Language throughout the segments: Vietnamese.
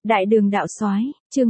Đại đường đạo soái, chương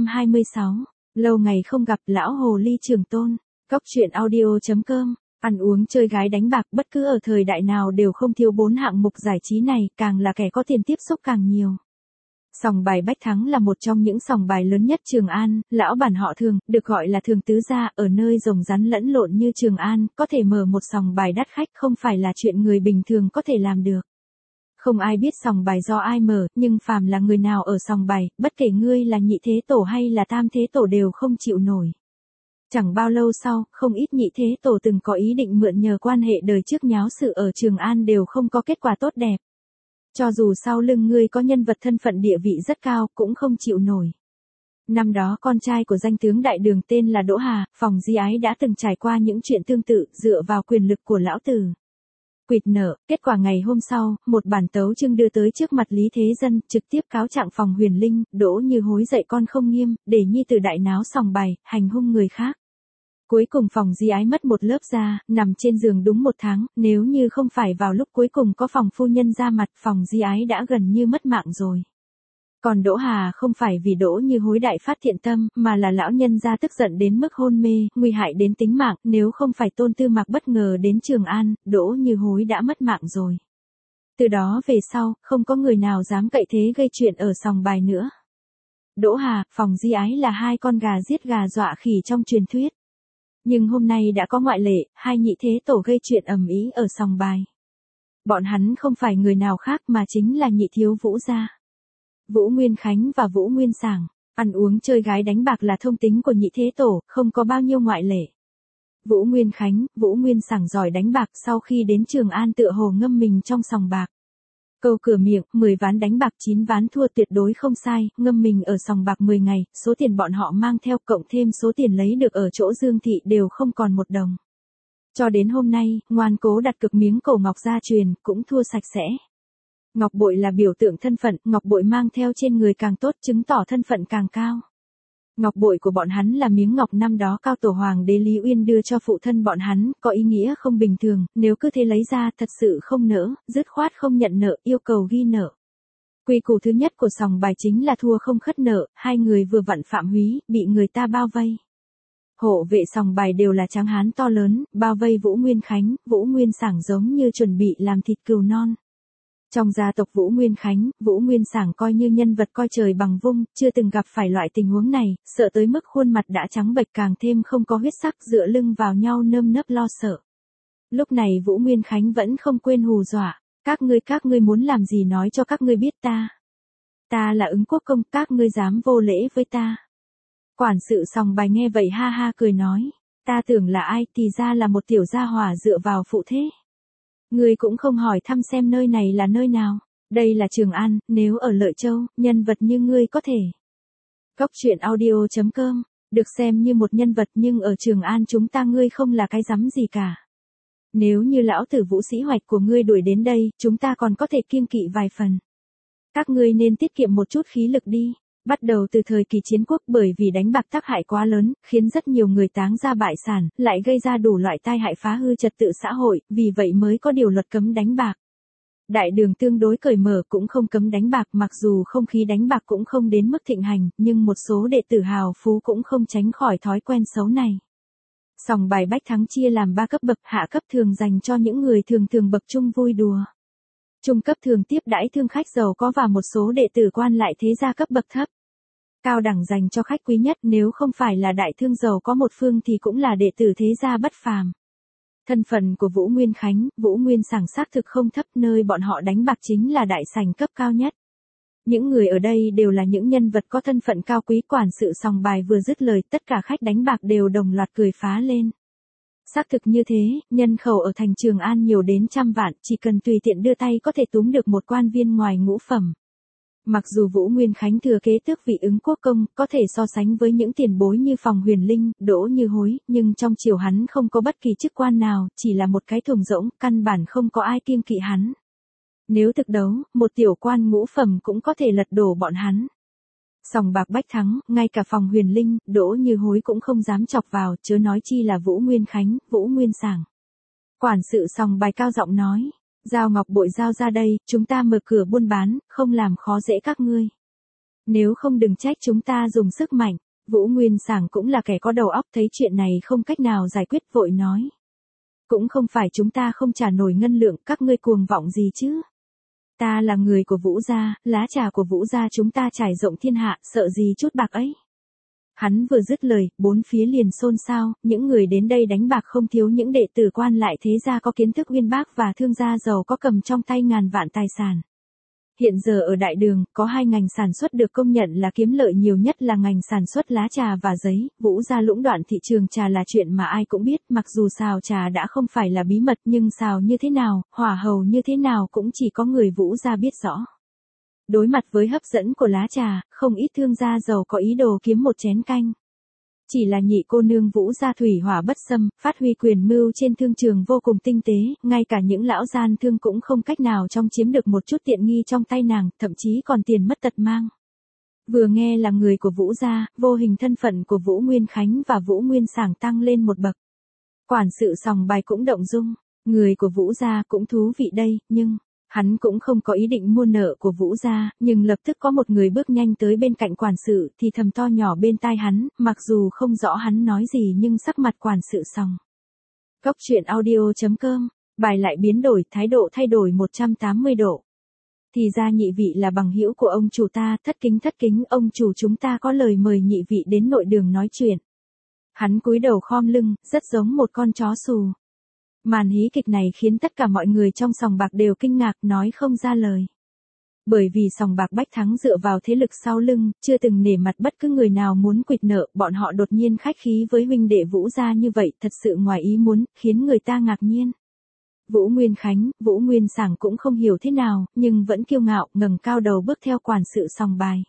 426. Lâu ngày không gặp lão hồ ly Trường Tôn. Cóc truyện audio.com. Ăn uống chơi gái đánh bạc bất cứ ở thời đại nào đều không thiếu 4 hạng mục giải trí này, càng là kẻ có tiền tiếp xúc càng nhiều. Sòng bài Bách Thắng là một trong những sòng bài lớn nhất Trường An, lão bản họ Thường, được gọi là Thường tứ gia, ở nơi rồng rắn lẫn lộn như Trường An, có thể mở một sòng bài đắt khách không phải là chuyện người bình thường có thể làm được. Không ai biết sòng bài do ai mở, nhưng phàm là người nào ở sòng bài, bất kể ngươi là nhị thế tổ hay là tam thế tổ đều không chịu nổi. Chẳng bao lâu sau, không ít nhị thế tổ từng có ý định mượn nhờ quan hệ đời trước nháo sự ở Trường An đều không có kết quả tốt đẹp. Cho dù sau lưng ngươi có nhân vật thân phận địa vị rất cao, cũng không chịu nổi. Năm đó con trai của danh tướng đại đường tên là Đỗ Hà, Phòng Di Ái đã từng trải qua những chuyện tương tự, dựa vào quyền lực của lão tử quỵt nợ. Kết quả ngày hôm sau, một bản tấu chương đưa tới trước mặt Lý Thế Dân, trực tiếp cáo trạng Phòng Huyền Linh, Đỗ Như Hối dạy con không nghiêm, để nhi tử đại náo sòng bài, hành hung người khác. Cuối cùng Phòng Di Ái mất một lớp da, nằm trên giường đúng 1 tháng, nếu như không phải vào lúc cuối cùng có Phòng phu nhân ra mặt, Phòng Di Ái đã gần như mất mạng rồi. Còn Đỗ Hà không phải vì Đỗ Như Hối đại phát thiện tâm, mà là lão nhân gia tức giận đến mức hôn mê, nguy hại đến tính mạng, nếu không phải Tôn Tư Mạc bất ngờ đến Trường An, Đỗ Như Hối đã mất mạng rồi. Từ đó về sau, không có người nào dám cậy thế gây chuyện ở sòng bài nữa. Đỗ Hà, Phòng Di Ái là 2 con gà giết gà dọa khỉ trong truyền thuyết. Nhưng hôm nay đã có ngoại lệ, 2 nhị thế tổ gây chuyện ầm ĩ ở sòng bài. Bọn hắn không phải người nào khác mà chính là nhị thiếu Vũ gia. Vũ Nguyên Khánh và Vũ Nguyên Sảng, ăn uống chơi gái đánh bạc là thông tính của nhị thế tổ, không có bao nhiêu ngoại lệ. Vũ Nguyên Khánh, Vũ Nguyên Sảng giỏi đánh bạc, sau khi đến Trường An tựa hồ ngâm mình trong sòng bạc. Câu cửa miệng, 10 ván đánh bạc 9 ván thua tuyệt đối không sai, ngâm mình ở sòng bạc 10 ngày, số tiền bọn họ mang theo cộng thêm số tiền lấy được ở chỗ Dương Thị đều không còn 1 đồng. Cho đến hôm nay, ngoan cố đặt cược miếng cổ ngọc gia truyền, cũng thua sạch sẽ. Ngọc bội là biểu tượng thân phận, ngọc bội mang theo trên người càng tốt, chứng tỏ thân phận càng cao. Ngọc bội của bọn hắn là miếng ngọc năm đó cao tổ hoàng đế Lý Uyên đưa cho phụ thân bọn hắn, có ý nghĩa không bình thường, nếu cứ thế lấy ra thật sự không nỡ, dứt khoát không nhận nợ, yêu cầu ghi nợ. Quy củ thứ nhất của sòng bài chính là thua không khất nợ, 2 người vừa vặn phạm húy, bị người ta bao vây. Hộ vệ sòng bài đều là tráng hán to lớn, bao vây Vũ Nguyên Khánh, Vũ Nguyên Sảng giống như chuẩn bị làm thịt cừu non. Trong gia tộc Vũ Nguyên Khánh, Vũ Nguyên Sảng coi như nhân vật coi trời bằng vung, chưa từng gặp phải loại tình huống này, sợ tới mức khuôn mặt đã trắng bệch càng thêm không có huyết sắc, dựa lưng vào nhau nơm nớp lo sợ. Lúc này Vũ Nguyên Khánh vẫn không quên hù dọa, các ngươi muốn làm gì nói cho các ngươi biết ta. Ta là Ứng Quốc công, các ngươi dám vô lễ với ta. Quản sự sòng bài nghe vậy ha ha cười nói, ta tưởng là ai thì ra là một tiểu gia hỏa dựa vào phụ thế. Ngươi cũng không hỏi thăm xem nơi này là nơi nào. Đây là Trường An, nếu ở Lợi Châu, nhân vật như ngươi có thể. Cóc truyện audio.com, được xem như một nhân vật nhưng ở Trường An chúng ta ngươi không là cái rắm gì cả. Nếu như lão tử Vũ Sĩ Hoạch của ngươi đuổi đến đây, chúng ta còn có thể kiêng kỵ vài phần. Các ngươi nên tiết kiệm một chút khí lực đi. Bắt đầu từ thời kỳ chiến quốc bởi vì đánh bạc tác hại quá lớn, khiến rất nhiều người táng ra bại sản, lại gây ra đủ loại tai hại phá hư trật tự xã hội, vì vậy mới có điều luật cấm đánh bạc. Đại đường tương đối cởi mở cũng không cấm đánh bạc, mặc dù không khí đánh bạc cũng không đến mức thịnh hành, nhưng một số đệ tử hào phú cũng không tránh khỏi thói quen xấu này. Sòng bài Bách Thắng chia làm 3 cấp bậc, hạ cấp thường dành cho những người thường bậc trung vui đùa. Trung cấp thường tiếp đãi thương khách giàu có và một số đệ tử quan lại thế gia cấp bậc thấp. Cao đẳng dành cho khách quý nhất, nếu không phải là đại thương giàu có một phương thì cũng là đệ tử thế gia bất phàm. Thân phận của Vũ Nguyên Khánh, Vũ Nguyên Sảng xác thực không thấp, nơi bọn họ đánh bạc chính là đại sảnh cấp cao nhất. Những người ở đây đều là những nhân vật có thân phận cao quý. Quản sự sòng bài vừa dứt lời, tất cả khách đánh bạc đều đồng loạt cười phá lên. Xác thực như thế, nhân khẩu ở thành Trường An nhiều đến 100 vạn, chỉ cần tùy tiện đưa tay có thể túm được một quan viên ngoài ngũ phẩm. Mặc dù Vũ Nguyên Khánh thừa kế tước vị Ứng Quốc công, có thể so sánh với những tiền bối như Phòng Huyền Linh, Đỗ Như Hối, nhưng trong triều hắn không có bất kỳ chức quan nào, chỉ là một cái thùng rỗng, căn bản không có ai kiêng kỵ hắn. Nếu thực đấu, một tiểu quan ngũ phẩm cũng có thể lật đổ bọn hắn. Sòng bạc Bách Thắng, ngay cả Phòng Huyền Linh, Đỗ Như Hối cũng không dám chọc vào, chớ nói chi là Vũ Nguyên Khánh, Vũ Nguyên Sảng. Quản sự sòng bài cao giọng nói, giao ngọc bội giao ra đây, chúng ta mở cửa buôn bán, không làm khó dễ các ngươi. Nếu không đừng trách chúng ta dùng sức mạnh. Vũ Nguyên Sảng cũng là kẻ có đầu óc, thấy chuyện này không cách nào giải quyết vội nói. Cũng không phải chúng ta không trả nổi ngân lượng, các ngươi cuồng vọng gì chứ. Ta là người của Vũ gia, lá trà của Vũ gia chúng ta trải rộng thiên hạ, sợ gì chút bạc ấy. Hắn vừa dứt lời, bốn phía liền xôn xao, những người đến đây đánh bạc không thiếu những đệ tử quan lại thế gia có kiến thức uyên bác và thương gia giàu có cầm trong tay ngàn vạn tài sản. Hiện giờ ở đại đường, có hai ngành sản xuất được công nhận là kiếm lợi nhiều nhất là ngành sản xuất lá trà và giấy. Vũ gia lũng đoạn thị trường trà là chuyện mà ai cũng biết, mặc dù xào trà đã không phải là bí mật nhưng xào như thế nào, hỏa hầu như thế nào cũng chỉ có người Vũ gia biết rõ. Đối mặt với hấp dẫn của lá trà, không ít thương gia giàu có ý đồ kiếm một chén canh. Chỉ là nhị cô nương Vũ gia thủy hỏa bất xâm, phát huy quyền mưu trên thương trường vô cùng tinh tế, ngay cả những lão gian thương cũng không cách nào trong chiếm được một chút tiện nghi trong tay nàng, thậm chí còn tiền mất tật mang. Vừa nghe là người của Vũ gia, vô hình thân phận của Vũ Nguyên Khánh và Vũ Nguyên Sảng tăng lên một bậc. Quản sự sòng bài cũng động dung, người của Vũ gia cũng thú vị đây, nhưng hắn cũng không có ý định mua nợ của Vũ gia, nhưng lập tức có một người bước nhanh tới bên cạnh quản sự thì thầm to nhỏ bên tai hắn, mặc dù không rõ hắn nói gì nhưng sắc mặt quản sự sòng. Cốc truyện audio.com, bài lại biến đổi, thái độ thay đổi 180 độ. Thì ra nhị vị là bằng hữu của ông chủ ta, thất kính, ông chủ chúng ta có lời mời nhị vị đến nội đường nói chuyện. Hắn cúi đầu khom lưng, rất giống một con chó xù. Màn hí kịch này khiến tất cả mọi người trong sòng bạc đều kinh ngạc nói không ra lời. Bởi vì sòng bạc Bách Thắng dựa vào thế lực sau lưng, chưa từng nể mặt bất cứ người nào muốn quỵt nợ, bọn họ đột nhiên khách khí với huynh đệ Vũ gia như vậy, thật sự ngoài ý muốn, khiến người ta ngạc nhiên. Vũ Nguyên Khánh, Vũ Nguyên Sảng cũng không hiểu thế nào, nhưng vẫn kiêu ngạo, ngẩng cao đầu bước theo quản sự sòng bài.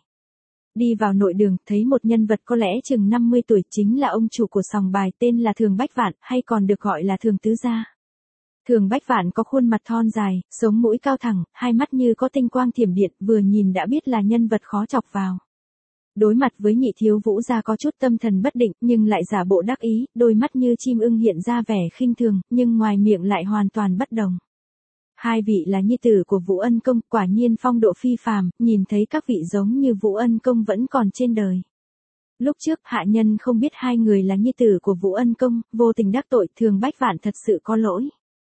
Đi vào nội đường, thấy một nhân vật có lẽ chừng 50 tuổi, chính là ông chủ của sòng bài, tên là Thường Bách Vạn, hay còn được gọi là Thường Tứ Gia. Thường Bách Vạn có khuôn mặt thon dài, sống mũi cao thẳng, hai mắt như có tinh quang thiểm điện, vừa nhìn đã biết là nhân vật khó chọc vào. Đối mặt với nhị thiếu Vũ gia có chút tâm thần bất định, nhưng lại giả bộ đắc ý, đôi mắt như chim ưng hiện ra vẻ khinh thường, nhưng ngoài miệng lại hoàn toàn bất đồng. Hai vị là nhi tử của Vũ Ân Công, quả nhiên phong độ phi phàm, nhìn thấy các vị giống như Vũ Ân Công vẫn còn trên đời. Lúc trước hạ nhân không biết hai người là nhi tử của Vũ Ân Công, vô tình đắc tội, Thường Bách Vạn thật sự có lỗi.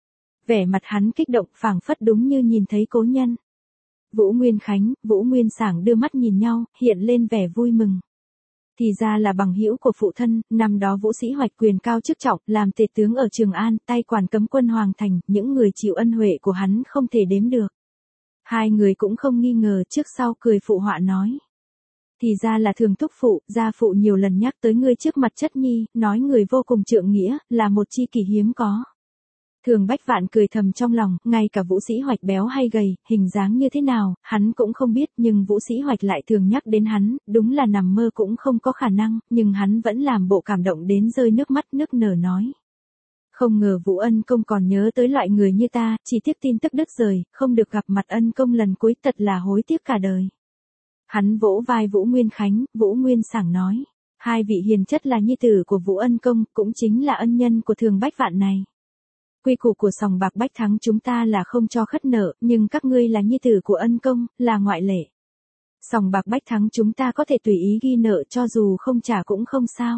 Vẻ mặt hắn kích động, phảng phất đúng như nhìn thấy cố nhân. Vũ Nguyên Khánh, Vũ Nguyên Sảng đưa mắt nhìn nhau, hiện lên vẻ vui mừng. Thì ra là bằng hữu của phụ thân, năm đó Vũ Sĩ Hoạch quyền cao chức trọng, làm tể tướng ở Trường An, tay quản cấm quân Hoàng Thành, những người chịu ân huệ của hắn không thể đếm được. Hai người cũng không nghi ngờ, trước sau cười phụ họa nói. Thì ra là Thường thúc phụ, gia phụ nhiều lần nhắc tới ngươi trước mặt chất nhi, nói người vô cùng trượng nghĩa, là một chi kỷ hiếm có. Thường Bách Vạn cười thầm trong lòng, ngay cả Vũ Sĩ Hoạch béo hay gầy, hình dáng như thế nào, hắn cũng không biết, nhưng Vũ Sĩ Hoạch lại thường nhắc đến hắn, đúng là nằm mơ cũng không có khả năng, nhưng hắn vẫn làm bộ cảm động đến rơi nước mắt nức nở nói. Không ngờ Vũ Ân Công còn nhớ tới loại người như ta, chỉ tiếc tin tức đứt rời, không được gặp mặt Ân Công lần cuối, thật là hối tiếc cả đời. Hắn vỗ vai Vũ Nguyên Khánh, Vũ Nguyên Sảng nói, hai vị hiền chất là nhi tử của Vũ Ân Công, cũng chính là ân nhân của Thường Bách Vạn này. Quy củ của sòng bạc Bách Thắng chúng ta là không cho khất nợ, nhưng các ngươi là nhi tử của Ân Công, là ngoại lệ. Sòng bạc Bách Thắng chúng ta có thể tùy ý ghi nợ cho dù không trả cũng không sao.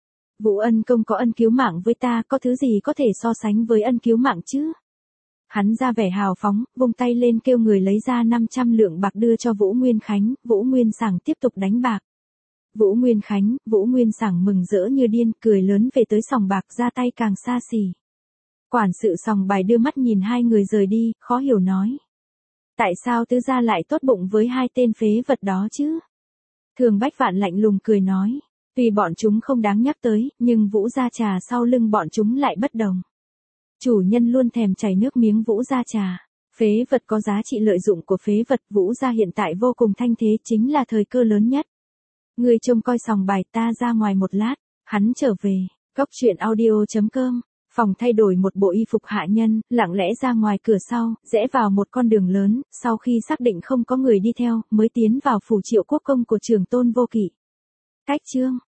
Vũ Ân Công có ân cứu mạng với ta, có thứ gì có thể so sánh với ân cứu mạng chứ? Hắn ra vẻ hào phóng, vung tay lên kêu người lấy ra 500 lượng bạc đưa cho Vũ Nguyên Khánh, Vũ Nguyên Sảng tiếp tục đánh bạc. Vũ Nguyên Khánh, Vũ Nguyên Sảng mừng rỡ như điên, cười lớn về tới sòng bạc, ra tay càng xa xỉ. Quản sự sòng bài đưa mắt nhìn hai người rời đi, khó hiểu nói. Tại sao tứ gia lại tốt bụng với hai tên phế vật đó chứ? Thường Bách Vạn lạnh lùng cười nói. Tuy bọn chúng không đáng nhắc tới, nhưng Vũ gia trà sau lưng bọn chúng lại bất đồng. Chủ nhân luôn thèm chảy nước miếng Vũ gia trà. Phế vật có giá trị lợi dụng của phế vật, Vũ gia hiện tại vô cùng thanh thế, chính là thời cơ lớn nhất. Người trông coi sòng bài, ta ra ngoài một lát. Hắn trở về. Cốc truyện audio.com. Phòng thay đổi một bộ y phục hạ nhân, lặng lẽ ra ngoài cửa sau, rẽ vào một con đường lớn, sau khi xác định không có người đi theo, mới tiến vào phủ Triệu Quốc công của Trường Tôn Vô Kỵ. Cách chương